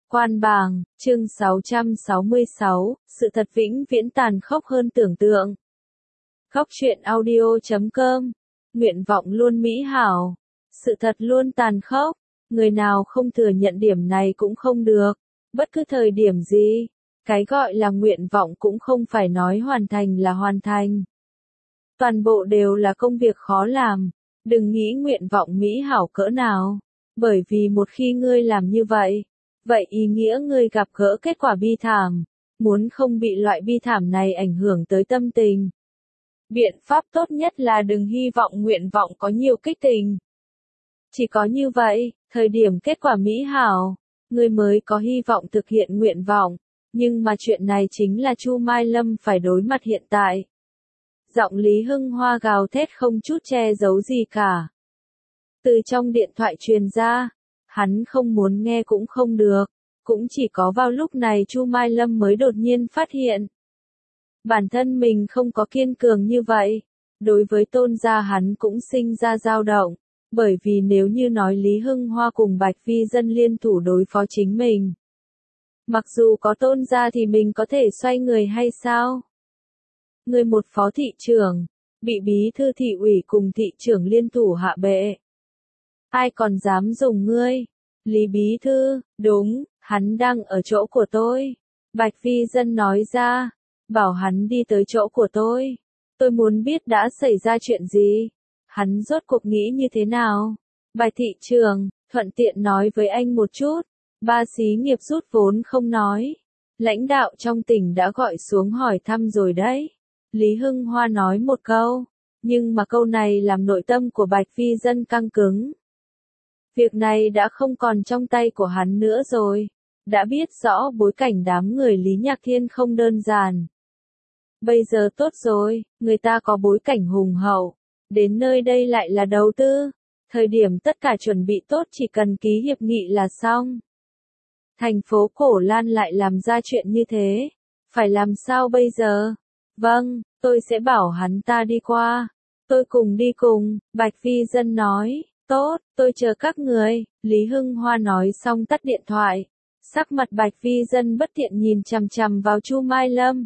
Quan bàng, chương 666, sự thật vĩnh viễn tàn khốc hơn tưởng tượng. Góc truyện audio.com, nguyện vọng luôn mỹ hảo, sự thật luôn tàn khốc, người nào không thừa nhận điểm này cũng không được, bất cứ thời điểm gì, cái gọi là nguyện vọng cũng không phải nói hoàn thành là hoàn thành. Toàn bộ đều là công việc khó làm, đừng nghĩ nguyện vọng mỹ hảo cỡ nào, bởi vì một khi ngươi làm như vậy, vậy ý nghĩa ngươi gặp gỡ kết quả bi thảm, muốn không bị loại bi thảm này ảnh hưởng tới tâm tình. Biện pháp tốt nhất là đừng hy vọng nguyện vọng có nhiều kích tình. Chỉ có như vậy, thời điểm kết quả mỹ hảo, ngươi mới có hy vọng thực hiện nguyện vọng, nhưng mà chuyện này chính là Chu Mai Lâm phải đối mặt hiện tại. Giọng Lý Hưng Hoa gào thét không chút che giấu gì cả. Từ trong điện thoại truyền ra, hắn không muốn nghe cũng không được, cũng chỉ có vào lúc này Chu Mai Lâm mới đột nhiên phát hiện. Bản thân mình không có kiên cường như vậy, đối với Tôn gia hắn cũng sinh ra dao động, bởi vì nếu như nói Lý Hưng Hoa cùng Bạch Phi Dân liên thủ đối phó chính mình. Mặc dù có Tôn gia thì mình có thể xoay người hay sao? Người một phó thị trưởng, bị bí thư thị ủy cùng thị trưởng liên thủ hạ bệ. Ai còn dám dùng ngươi? Lý bí thư, đúng, hắn đang ở chỗ của tôi. Bạch Phi Dân nói ra, bảo hắn đi tới chỗ của tôi. Tôi muốn biết đã xảy ra chuyện gì. Hắn rốt cuộc nghĩ như thế nào? Bạch thị trưởng, thuận tiện nói với anh một chút. Ba xí nghiệp rút vốn không nói. Lãnh đạo trong tỉnh đã gọi xuống hỏi thăm rồi đấy. Lý Hưng Hoa nói một câu, nhưng mà câu này làm nội tâm của Bạch Phi Dân căng cứng. Việc này đã không còn trong tay của hắn nữa rồi, đã biết rõ bối cảnh đám người Lý Nhạc Thiên không đơn giản. Bây giờ tốt rồi, người ta có bối cảnh hùng hậu, đến nơi đây lại là đầu tư, thời điểm tất cả chuẩn bị tốt chỉ cần ký hiệp nghị là xong. Thành phố Cổ Lan lại làm ra chuyện như thế, phải làm sao bây giờ? Vâng, tôi sẽ bảo hắn ta đi qua. Tôi cùng đi cùng, Bạch Phi Dân nói. Tốt, tôi chờ các người. Lý Hưng Hoa nói xong tắt điện thoại. Sắc mặt Bạch Phi Dân bất thiện nhìn chằm chằm vào Chu Mai Lâm.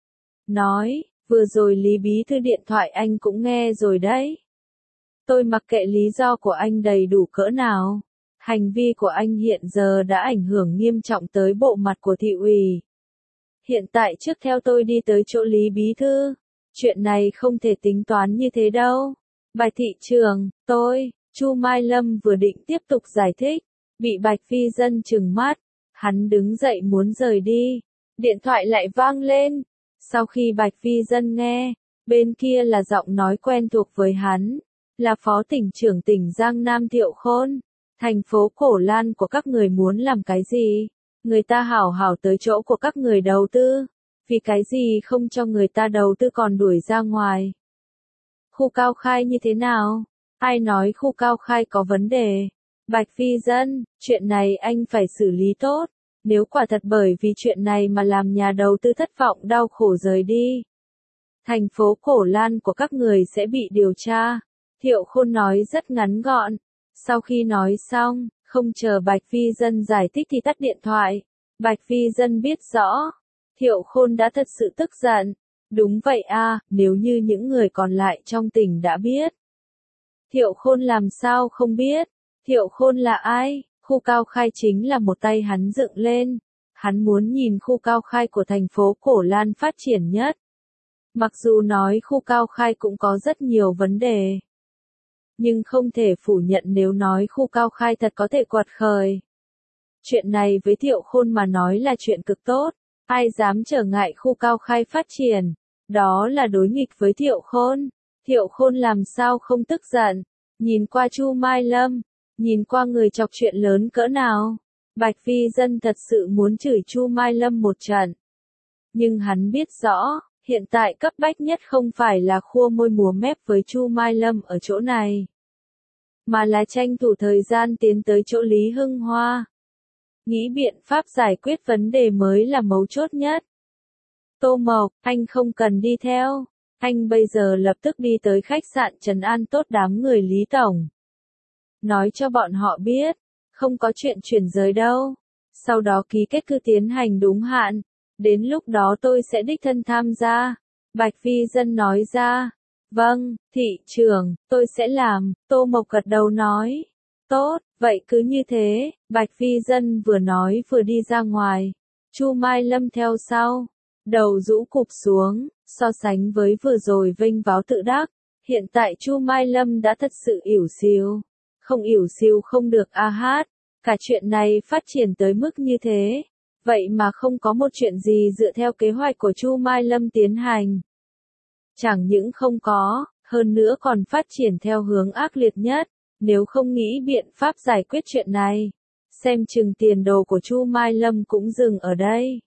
Nói, vừa rồi Lý bí thư điện thoại anh cũng nghe rồi đấy. Tôi mặc kệ lý do của anh đầy đủ cỡ nào. Hành vi của anh hiện giờ đã ảnh hưởng nghiêm trọng tới bộ mặt của thị ủy. Hiện tại trước theo tôi đi tới chỗ Lý bí thư. Chuyện này không thể tính toán như thế đâu. Bạch thị trưởng, Chu Mai Lâm vừa định tiếp tục giải thích, bị Bạch Phi Dân trừng mắt, hắn đứng dậy muốn rời đi, điện thoại lại vang lên. Sau khi Bạch Phi Dân nghe, bên kia là giọng nói quen thuộc với hắn, là Phó tỉnh trưởng tỉnh Giang Nam Thiệu Khôn. Thành phố Cổ Lan của các người muốn làm cái gì? Người ta hảo hảo tới chỗ của các người đầu tư, vì cái gì không cho người ta đầu tư còn đuổi ra ngoài? Khu Cao Khai như thế nào? Ai nói khu Cao Khai có vấn đề? Bạch Phi Dân, chuyện này anh phải xử lý tốt, nếu quả thật bởi vì chuyện này mà làm nhà đầu tư thất vọng đau khổ rời đi. Thành phố Cổ Lan của các người sẽ bị điều tra. Thiệu Khôn nói rất ngắn gọn. Sau khi nói xong, không chờ Bạch Phi Dân giải thích thì tắt điện thoại. Bạch Phi Dân biết rõ, Thiệu Khôn đã thật sự tức giận. Đúng vậy à, nếu như những người còn lại trong tỉnh đã biết. Thiệu Khôn làm sao không biết? Thiệu Khôn là ai? Khu Cao Khai chính là một tay hắn dựng lên. Hắn muốn nhìn khu Cao Khai của thành phố Cổ Lan phát triển nhất. Mặc dù nói khu Cao Khai cũng có rất nhiều vấn đề. Nhưng không thể phủ nhận nếu nói khu Cao Khai thật có thể quật khởi. Chuyện này với Thiệu Khôn mà nói là chuyện cực tốt. Ai dám trở ngại khu Cao Khai phát triển, đó là đối nghịch với Thiệu Khôn. Thiệu Khôn làm sao không tức giận, nhìn qua Chu Mai Lâm, nhìn qua người chọc chuyện lớn cỡ nào. Bạch Phi Dân thật sự muốn chửi Chu Mai Lâm một trận. Nhưng hắn biết rõ, hiện tại cấp bách nhất không phải là khua môi múa mép với Chu Mai Lâm ở chỗ này, mà là tranh thủ thời gian tiến tới chỗ Lý Hưng Hoa. Nghĩ biện pháp giải quyết vấn đề mới là mấu chốt nhất. Tô Mộc, anh không cần đi theo. Anh bây giờ lập tức đi tới khách sạn trấn an tốt đám người Lý Tổng. Nói cho bọn họ biết, không có chuyện chuyển giới đâu. sau đó ký kết cứ tiến hành đúng hạn. Đến lúc đó tôi sẽ đích thân tham gia. Bạch Phi Dân nói ra. Vâng, thị trưởng, tôi sẽ làm, Tô Mộc gật đầu nói. Tốt, vậy cứ như thế, Bạch Phi Dân vừa nói vừa đi ra ngoài. Chu Mai Lâm theo sau, đầu rũ cụp xuống, so sánh với vừa rồi vênh váo tự đắc, hiện tại Chu Mai Lâm đã thật sự ỉu xìu. Không ỉu xìu không được a hát, cả chuyện này phát triển tới mức như thế, vậy mà không có một chuyện gì dựa theo kế hoạch của Chu Mai Lâm tiến hành. Chẳng những không có, hơn nữa còn phát triển theo hướng ác liệt nhất, nếu không nghĩ biện pháp giải quyết chuyện này, xem chừng tiền đồ của Chu Mai Lâm cũng dừng ở đây.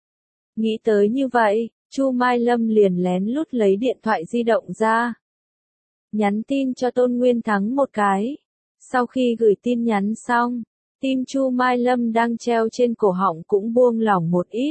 Nghĩ tới như vậy, Chu Mai Lâm liền lén lút lấy điện thoại di động ra. Nhắn tin cho Tôn Nguyên Thắng một cái. Sau khi gửi tin nhắn xong, tim Chu Mai Lâm đang treo trên cổ họng cũng buông lỏng một ít.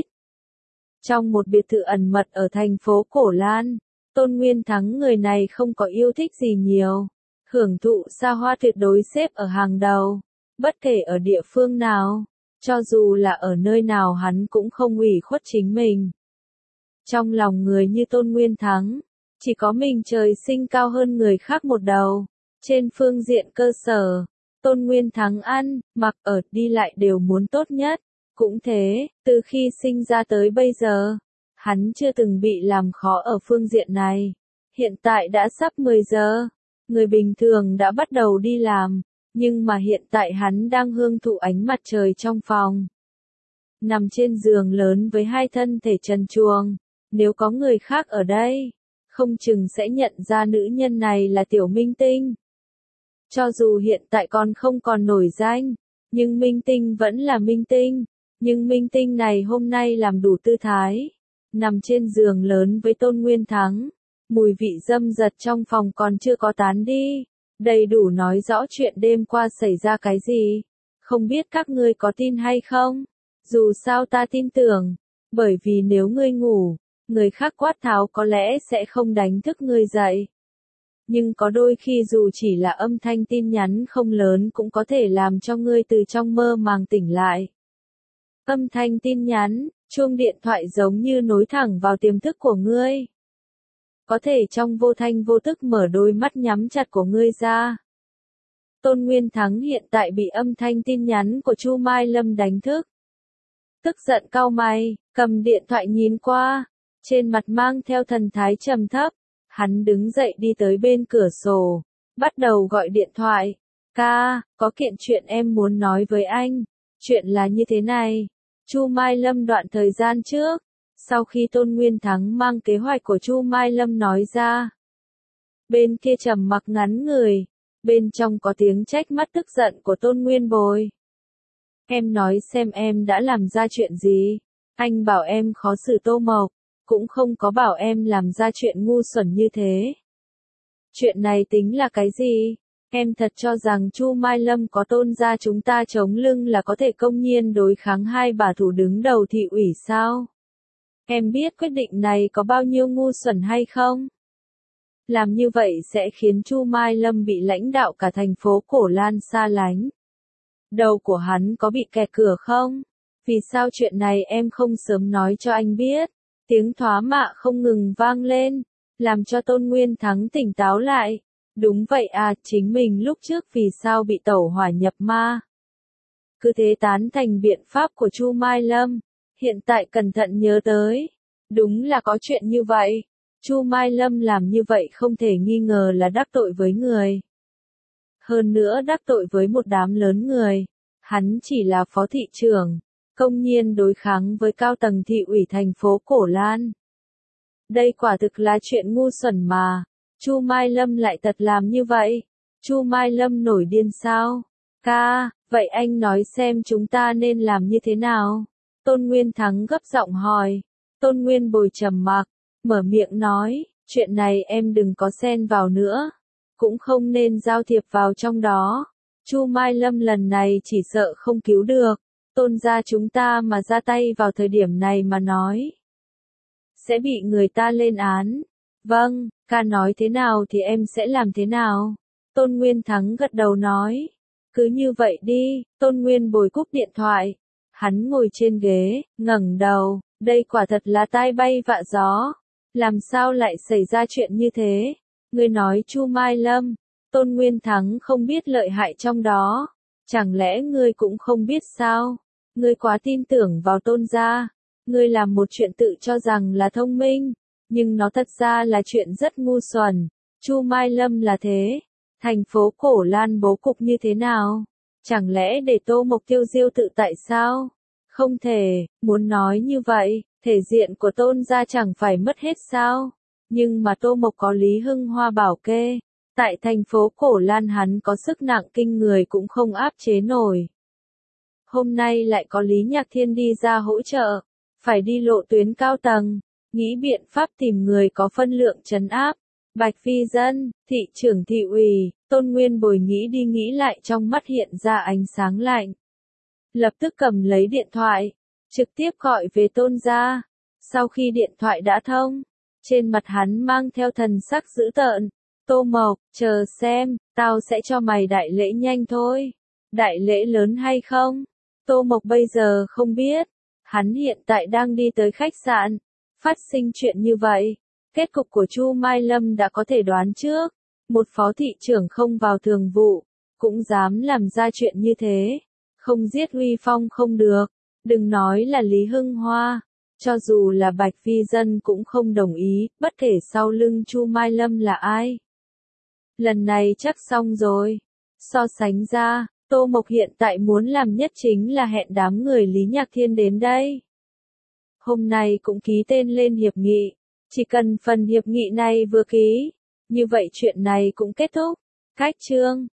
Trong một biệt thự ẩn mật ở thành phố Cổ Lan, Tôn Nguyên Thắng người này không có yêu thích gì nhiều. Hưởng thụ xa hoa tuyệt đối xếp ở hàng đầu. Bất kể ở địa phương nào, cho dù là ở nơi nào hắn cũng không ủy khuất chính mình. Trong lòng người như Tôn Nguyên Thắng, chỉ có mình trời sinh cao hơn người khác một đầu. Trên phương diện cơ sở, Tôn Nguyên Thắng ăn, mặc ở, đi lại đều muốn tốt nhất. Cũng thế, từ khi sinh ra tới bây giờ, hắn chưa từng bị làm khó ở phương diện này. Hiện tại đã sắp 10 giờ, người bình thường đã bắt đầu đi làm, nhưng mà hiện tại hắn đang hưởng thụ ánh mặt trời trong phòng. Nằm trên giường lớn với hai thân thể trần truồng, nếu có người khác ở đây, không chừng sẽ nhận ra nữ nhân này là tiểu minh tinh. Cho dù hiện tại còn không còn nổi danh, nhưng minh tinh vẫn là minh tinh. Nhưng minh tinh này hôm nay làm đủ tư thái, nằm trên giường lớn với Tôn Nguyên Thắng, mùi vị dâm dật trong phòng còn chưa có tán đi, đầy đủ nói rõ chuyện đêm qua xảy ra cái gì. Không biết các ngươi có tin hay không? Dù sao ta tin tưởng, bởi vì nếu ngươi ngủ, người khác quát tháo có lẽ sẽ không đánh thức ngươi dậy. Nhưng có đôi khi dù chỉ là âm thanh tin nhắn không lớn cũng có thể làm cho ngươi từ trong mơ màng tỉnh lại. Âm thanh tin nhắn, chuông điện thoại giống như nối thẳng vào tiềm thức của ngươi. Có thể trong vô thanh vô tức mở đôi mắt nhắm chặt của ngươi ra. Tôn Nguyên Thắng hiện tại bị âm thanh tin nhắn của Chu Mai Lâm đánh thức. Tức giận cau mày, cầm điện thoại nhìn qua, trên mặt mang theo thần thái trầm thấp. Hắn đứng dậy đi tới bên cửa sổ, bắt đầu gọi điện thoại. Ca, có kiện chuyện em muốn nói với anh. Chuyện là như thế này. Chu Mai Lâm đoạn thời gian trước, sau khi Tôn Nguyên Thắng mang kế hoạch của Chu Mai Lâm nói ra. Bên kia trầm mặc ngắn người, bên trong có tiếng trách móc tức giận của Tôn Nguyên Bồi. Em nói xem em đã làm ra chuyện gì? Anh bảo em khó xử Tô Mộc, cũng không có bảo em làm ra chuyện ngu xuẩn như thế. Chuyện này tính là cái gì? Em thật cho rằng Chu Mai Lâm có Tôn gia chúng ta chống lưng là có thể công nhiên đối kháng hai bà thủ đứng đầu thị ủy sao? Em biết quyết định này có bao nhiêu ngu xuẩn hay không? Làm như vậy sẽ khiến Chu Mai Lâm bị lãnh đạo cả thành phố Cổ Lan xa lánh. Đầu của hắn có bị kẹt cửa không? Vì sao chuyện này em không sớm nói cho anh biết? Tiếng thoá mạ không ngừng vang lên, làm cho Tôn Nguyên Thắng tỉnh táo lại. Đúng vậy à, chính mình lúc trước vì sao bị tẩu hỏa nhập ma. Cứ thế tán thành biện pháp của Chu Mai Lâm, hiện tại cẩn thận nhớ tới. Đúng là có chuyện như vậy, Chu Mai Lâm làm như vậy không thể nghi ngờ là đắc tội với người. Hơn nữa đắc tội với một đám lớn người, hắn chỉ là phó thị trưởng, công nhiên đối kháng với cao tầng thị ủy thành phố Cổ Lan. Đây quả thực là chuyện ngu xuẩn mà. Chu Mai Lâm lại thật làm như vậy. Chu Mai Lâm nổi điên sao? Ca, vậy anh nói xem chúng ta nên làm như thế nào? Tôn Nguyên Thắng gấp giọng hỏi. Tôn Nguyên Bồi trầm mặc, mở miệng nói, chuyện này em đừng có xen vào nữa. Cũng không nên giao thiệp vào trong đó. Chu Mai Lâm lần này chỉ sợ không cứu được. Tôn gia chúng ta mà ra tay vào thời điểm này mà nói, sẽ bị người ta lên án. Vâng, ca nói thế nào thì em sẽ làm thế nào. Tôn Nguyên Thắng gật đầu nói. Cứ như vậy đi. Tôn Nguyên Bồi cúp điện thoại. Hắn ngồi trên ghế, ngẩng đầu, đây quả thật là tai bay vạ gió. Làm sao lại xảy ra chuyện như thế? Ngươi nói Chu Mai Lâm, Tôn Nguyên Thắng không biết lợi hại trong đó. Chẳng lẽ ngươi cũng không biết sao? Ngươi quá tin tưởng vào Tôn gia. Ngươi làm một chuyện tự cho rằng là thông minh, nhưng nó thật ra là chuyện rất ngu xuẩn. Chu Mai Lâm là thế. Thành phố Cổ Lan bố cục như thế nào? Chẳng lẽ để Tô Mộc tiêu diêu tự tại sao? Không thể, muốn nói như vậy, thể diện của Tôn gia chẳng phải mất hết sao? Nhưng mà Tô Mộc có Lý Hưng Hoa bảo kê. Tại thành phố Cổ Lan hắn có sức nặng kinh người cũng không áp chế nổi. Hôm nay lại có Lý Nhạc Thiên đi ra hỗ trợ. Phải đi lộ tuyến cao tầng, nghĩ biện pháp tìm người có phân lượng trấn áp. Bạch Phi Dân, thị trưởng thị ủy, Tôn Nguyên Bồi nghĩ đi nghĩ lại trong mắt hiện ra ánh sáng lạnh. Lập tức cầm lấy điện thoại, trực tiếp gọi về Tôn gia. Sau khi điện thoại đã thông, trên mặt hắn mang theo thần sắc dữ tợn. Tô Mộc, chờ xem, tao sẽ cho mày đại lễ nhanh thôi. Đại lễ lớn hay không? Tô Mộc bây giờ không biết. Hắn hiện tại đang đi tới khách sạn. Phát sinh chuyện như vậy. Kết cục của Chu Mai Lâm đã có thể đoán trước. Một phó thị trưởng không vào thường vụ, cũng dám làm ra chuyện như thế. Không giết uy phong không được. Đừng nói là Lý Hưng Hoa. Cho dù là Bạch Phi Dân cũng không đồng ý, bất kể sau lưng Chu Mai Lâm là ai. Lần này chắc xong rồi. So sánh ra, Tô Mộc hiện tại muốn làm nhất chính là hẹn đám người Lý Nhạc Thiên đến đây. Hôm nay cũng ký tên lên hiệp nghị. Chỉ cần phần hiệp nghị này vừa ký, như vậy chuyện này cũng kết thúc. Cách chương